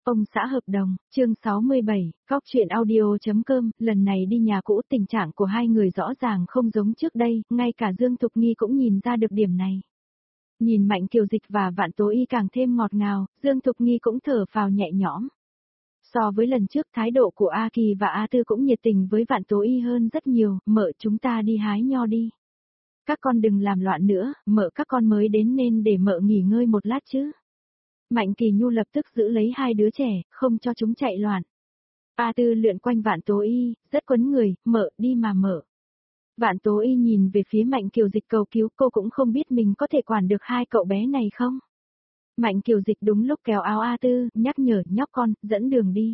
Ông xã hợp đồng, chương 67, Cóc truyện audio.com, lần này đi nhà cũ tình trạng của hai người rõ ràng không giống trước đây, ngay cả Dương Thục Nghi cũng nhìn ra được điểm này. Nhìn Mạnh Kiều Dịch và Vạn Tố Y càng thêm ngọt ngào, Dương Thục Nghi cũng thở phào nhẹ nhõm. So với lần trước thái độ của A Kỳ và A Tư cũng nhiệt tình với Vạn Tố Y hơn rất nhiều, mợ chúng ta đi hái nho đi. Các con đừng làm loạn nữa, mợ các con mới đến nên để mợ nghỉ ngơi một lát chứ. Mạnh Kỳ Nhu lập tức giữ lấy hai đứa trẻ, không cho chúng chạy loạn. A Tư lượn quanh Vạn Tố Y, rất quấn người, mợ đi mà mợ. Vạn Tố Y nhìn về phía Mạnh Kiều Dịch cầu cứu, cô cũng không biết mình có thể quản được hai cậu bé này không. Mạnh Kiều Dịch đúng lúc kéo áo A Tư, nhắc nhở nhóc con, dẫn đường đi.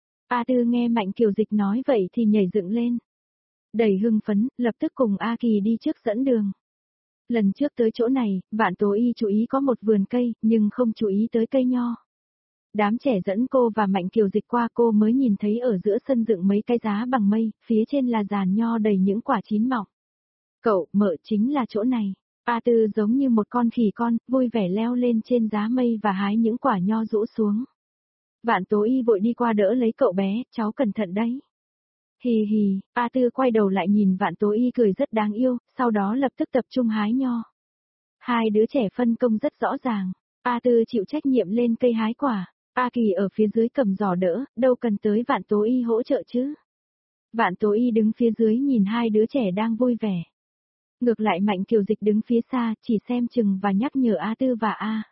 A Tư nghe Mạnh Kiều Dịch nói vậy thì nhảy dựng lên. Đầy hưng phấn, lập tức cùng A Kỳ đi trước dẫn đường. Lần trước tới chỗ này, Vạn Tố Y chú ý có một vườn cây, nhưng không chú ý tới cây nho. Đám trẻ dẫn cô và Mạnh Kiều Dịch qua, cô mới nhìn thấy ở giữa sân dựng mấy cái giá bằng mây, phía trên là giàn nho đầy những quả chín mọng. Cậu, mợ chính là chỗ này. A Tư giống như một con khỉ con, vui vẻ leo lên trên giá mây và hái những quả nho rũ xuống. Vạn Tố Y vội đi qua đỡ lấy cậu bé, cháu cẩn thận đấy. Hì hì, A Tư quay đầu lại nhìn Vạn Tố Y cười rất đáng yêu, sau đó lập tức tập trung hái nho. Hai đứa trẻ phân công rất rõ ràng. A Tư chịu trách nhiệm lên cây hái quả, A Kỳ ở phía dưới cầm giỏ đỡ, đâu cần tới Vạn Tố Y hỗ trợ chứ. Vạn Tố Y đứng phía dưới nhìn hai đứa trẻ đang vui vẻ. Ngược lại Mạnh Kiều Dịch đứng phía xa, chỉ xem chừng và nhắc nhở A Tư và A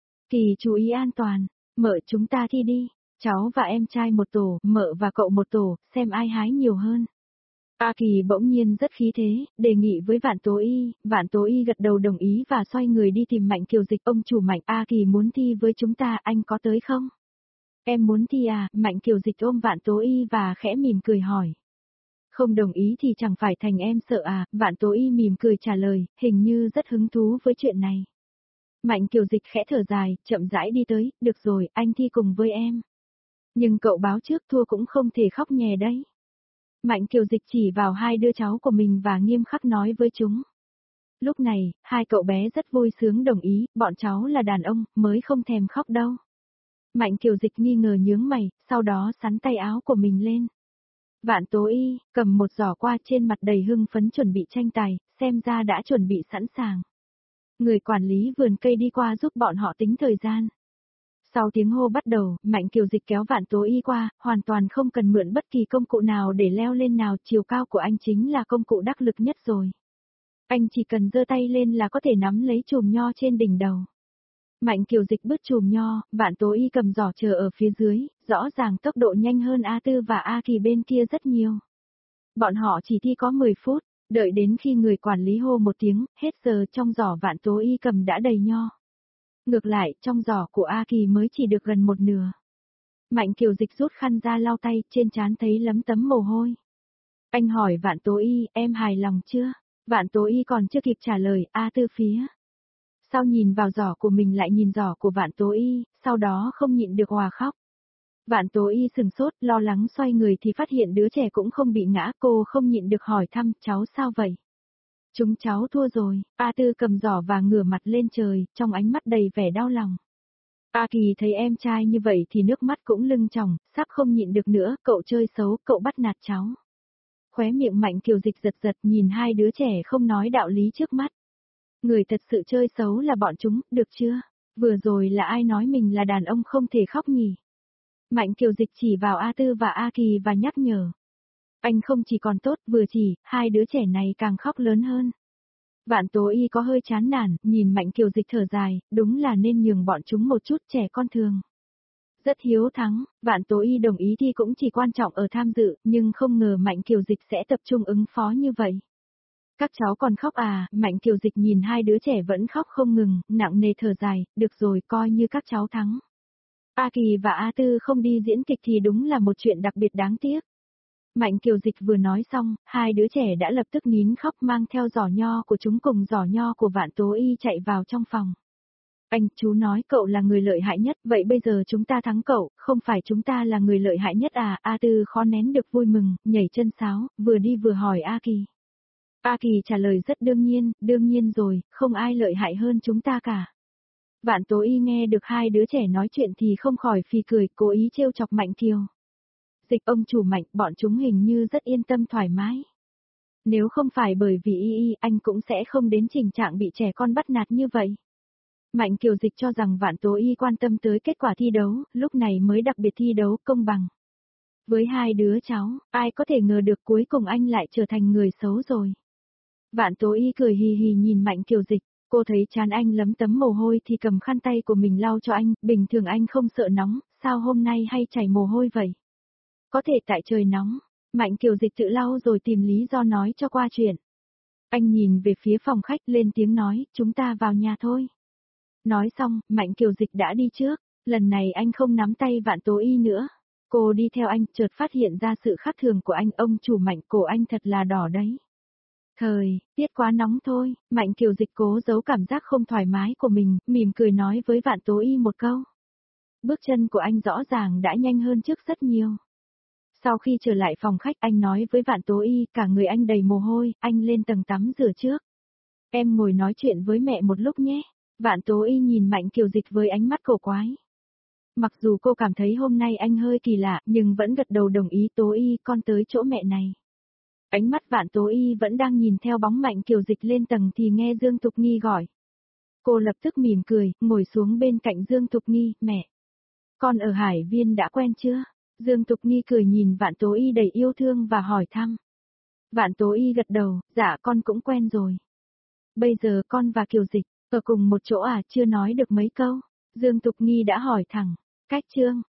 Kỳ chú ý an toàn, mợ chúng ta thi đi. Cháu và em trai một tổ, mợ và cậu một tổ, xem ai hái nhiều hơn. A Kỳ bỗng nhiên rất khí thế, đề nghị với Vạn Tố Y gật đầu đồng ý và xoay người đi tìm Mạnh Kiều Dịch. Ông chủ Mạnh, A Kỳ muốn thi với chúng ta, anh có tới không? Em muốn thi à? Mạnh Kiều Dịch ôm Vạn Tố Y và khẽ mỉm cười hỏi. Không đồng ý thì chẳng phải thành em sợ à? Vạn Tố Y mỉm cười trả lời, hình như rất hứng thú với chuyện này. Mạnh Kiều Dịch khẽ thở dài, chậm rãi đi tới, được rồi, anh thi cùng với em. Nhưng cậu báo trước thua cũng không thể khóc nhè đấy. Mạnh Kiều Dịch chỉ vào hai đứa cháu của mình và nghiêm khắc nói với chúng. Lúc này, hai cậu bé rất vui sướng đồng ý, bọn cháu là đàn ông, mới không thèm khóc đâu. Mạnh Kiều Dịch nghi ngờ nhướng mày, sau đó xắn tay áo của mình lên. Vạn Tố Y, cầm một giỏ qua trên mặt đầy hưng phấn chuẩn bị tranh tài, xem ra đã chuẩn bị sẵn sàng. Người quản lý vườn cây đi qua giúp bọn họ tính thời gian. Sau tiếng hô bắt đầu, Mạnh Kiều Dịch kéo Vạn Tố Y qua, hoàn toàn không cần mượn bất kỳ công cụ nào để leo lên nào, chiều cao của anh chính là công cụ đắc lực nhất rồi. Anh chỉ cần giơ tay lên là có thể nắm lấy chùm nho trên đỉnh đầu. Mạnh Kiều Dịch bứt chùm nho, Vạn Tố Y cầm giỏ chờ ở phía dưới, rõ ràng tốc độ nhanh hơn A Tư và A Kỳ bên kia rất nhiều. Bọn họ chỉ thi có 10 phút, đợi đến khi người quản lý hô một tiếng, hết giờ trong giỏ Vạn Tố Y cầm đã đầy nho. Ngược lại, trong giỏ của A Kỳ mới chỉ được gần một nửa. Mạnh Kiều Dịch rút khăn ra lau tay, trên trán thấy lấm tấm mồ hôi. Anh hỏi Vạn Tố Y, em hài lòng chưa? Vạn Tố Y còn chưa kịp trả lời, A Tư phía. Sau nhìn vào giỏ của mình lại nhìn giỏ của Vạn Tố Y, sau đó không nhịn được òa khóc. Vạn Tố Y sừng sốt, lo lắng xoay người thì phát hiện đứa trẻ cũng không bị ngã, cô không nhịn được hỏi thăm, cháu sao vậy? Chúng cháu thua rồi, A Tư cầm giỏ và ngửa mặt lên trời, trong ánh mắt đầy vẻ đau lòng. A Kỳ thấy em trai như vậy thì nước mắt cũng lưng tròng, sắp không nhịn được nữa, cậu chơi xấu, cậu bắt nạt cháu. Khóe miệng Mạnh Kiều Dịch giật giật nhìn hai đứa trẻ không nói đạo lý trước mắt. Người thật sự chơi xấu là bọn chúng, được chưa? Vừa rồi là ai nói mình là đàn ông không thể khóc nhỉ? Mạnh Kiều Dịch chỉ vào A Tư và A Kỳ và nhắc nhở. Anh không chỉ còn tốt, vừa chỉ, hai đứa trẻ này càng khóc lớn hơn. Vạn Tố Y có hơi chán nản, nhìn Mạnh Kiều Dịch thở dài, đúng là nên nhường bọn chúng một chút, trẻ con thường. Rất hiếu thắng, Vạn Tố Y đồng ý thi cũng chỉ quan trọng ở tham dự, nhưng không ngờ Mạnh Kiều Dịch sẽ tập trung ứng phó như vậy. Các cháu còn khóc à? Mạnh Kiều Dịch nhìn hai đứa trẻ vẫn khóc không ngừng, nặng nề thở dài, được rồi, coi như các cháu thắng. A Kỳ và A Tư không đi diễn kịch thì đúng là một chuyện đặc biệt đáng tiếc. Mạnh Kiều Dịch vừa nói xong, hai đứa trẻ đã lập tức nín khóc mang theo giỏ nho của chúng cùng giỏ nho của Vạn Tố Y chạy vào trong phòng. Anh, chú nói cậu là người lợi hại nhất, vậy bây giờ chúng ta thắng cậu, không phải chúng ta là người lợi hại nhất à? A Tư khó nén được vui mừng, nhảy chân sáo, vừa đi vừa hỏi A Kỳ. A Kỳ trả lời rất đương nhiên rồi, không ai lợi hại hơn chúng ta cả. Vạn Tố Y nghe được hai đứa trẻ nói chuyện thì không khỏi phì cười, cố ý trêu chọc Mạnh Kiều. Dịch ông chủ Mạnh, bọn chúng hình như rất yên tâm thoải mái. Nếu không phải bởi vì y anh cũng sẽ không đến tình trạng bị trẻ con bắt nạt như vậy. Mạnh Kiều Dịch cho rằng Vạn Tố Y quan tâm tới kết quả thi đấu, lúc này mới đặc biệt thi đấu công bằng. Với hai đứa cháu, ai có thể ngờ được cuối cùng anh lại trở thành người xấu rồi. Vạn Tố Y cười hì hì nhìn Mạnh Kiều Dịch, cô thấy trán anh lấm tấm mồ hôi thì cầm khăn tay của mình lau cho anh, bình thường anh không sợ nóng, sao hôm nay hay chảy mồ hôi vậy? Có thể tại trời nóng, Mạnh Kiều Dịch tự lau rồi tìm lý do nói cho qua chuyện. Anh nhìn về phía phòng khách lên tiếng nói, chúng ta vào nhà thôi. Nói xong, Mạnh Kiều Dịch đã đi trước, lần này anh không nắm tay Vạn Tố Y nữa. Cô đi theo anh, chợt phát hiện ra sự khác thường của anh, ông chủ Mạnh, cổ anh thật là đỏ đấy. Tiết quá nóng thôi, Mạnh Kiều Dịch cố giấu cảm giác không thoải mái của mình, mỉm cười nói với Vạn Tố Y một câu. Bước chân của anh rõ ràng đã nhanh hơn trước rất nhiều. Sau khi trở lại phòng khách anh nói với Vạn Tố Y, cả người anh đầy mồ hôi, anh lên tầng tắm rửa trước. Em ngồi nói chuyện với mẹ một lúc nhé. Vạn Tố Y nhìn Mạnh Kiều Dịch với ánh mắt cổ quái. Mặc dù cô cảm thấy hôm nay anh hơi kỳ lạ, nhưng vẫn gật đầu đồng ý. Tố Y, con tới chỗ mẹ này. Ánh mắt Vạn Tố Y vẫn đang nhìn theo bóng Mạnh Kiều Dịch lên tầng thì nghe Dương Thục Nghi gọi. Cô lập tức mỉm cười, ngồi xuống bên cạnh Dương Thục Nghi, mẹ. Con ở Hải Viên đã quen chưa? Dương Thục Nghi cười nhìn Vạn Tố Y đầy yêu thương và hỏi thăm. Vạn Tố Y gật đầu, dạ con cũng quen rồi. Bây giờ con và Kiều Dịch, ở cùng một chỗ à, chưa nói được mấy câu. Dương Thục Nghi đã hỏi thẳng, cách Trương,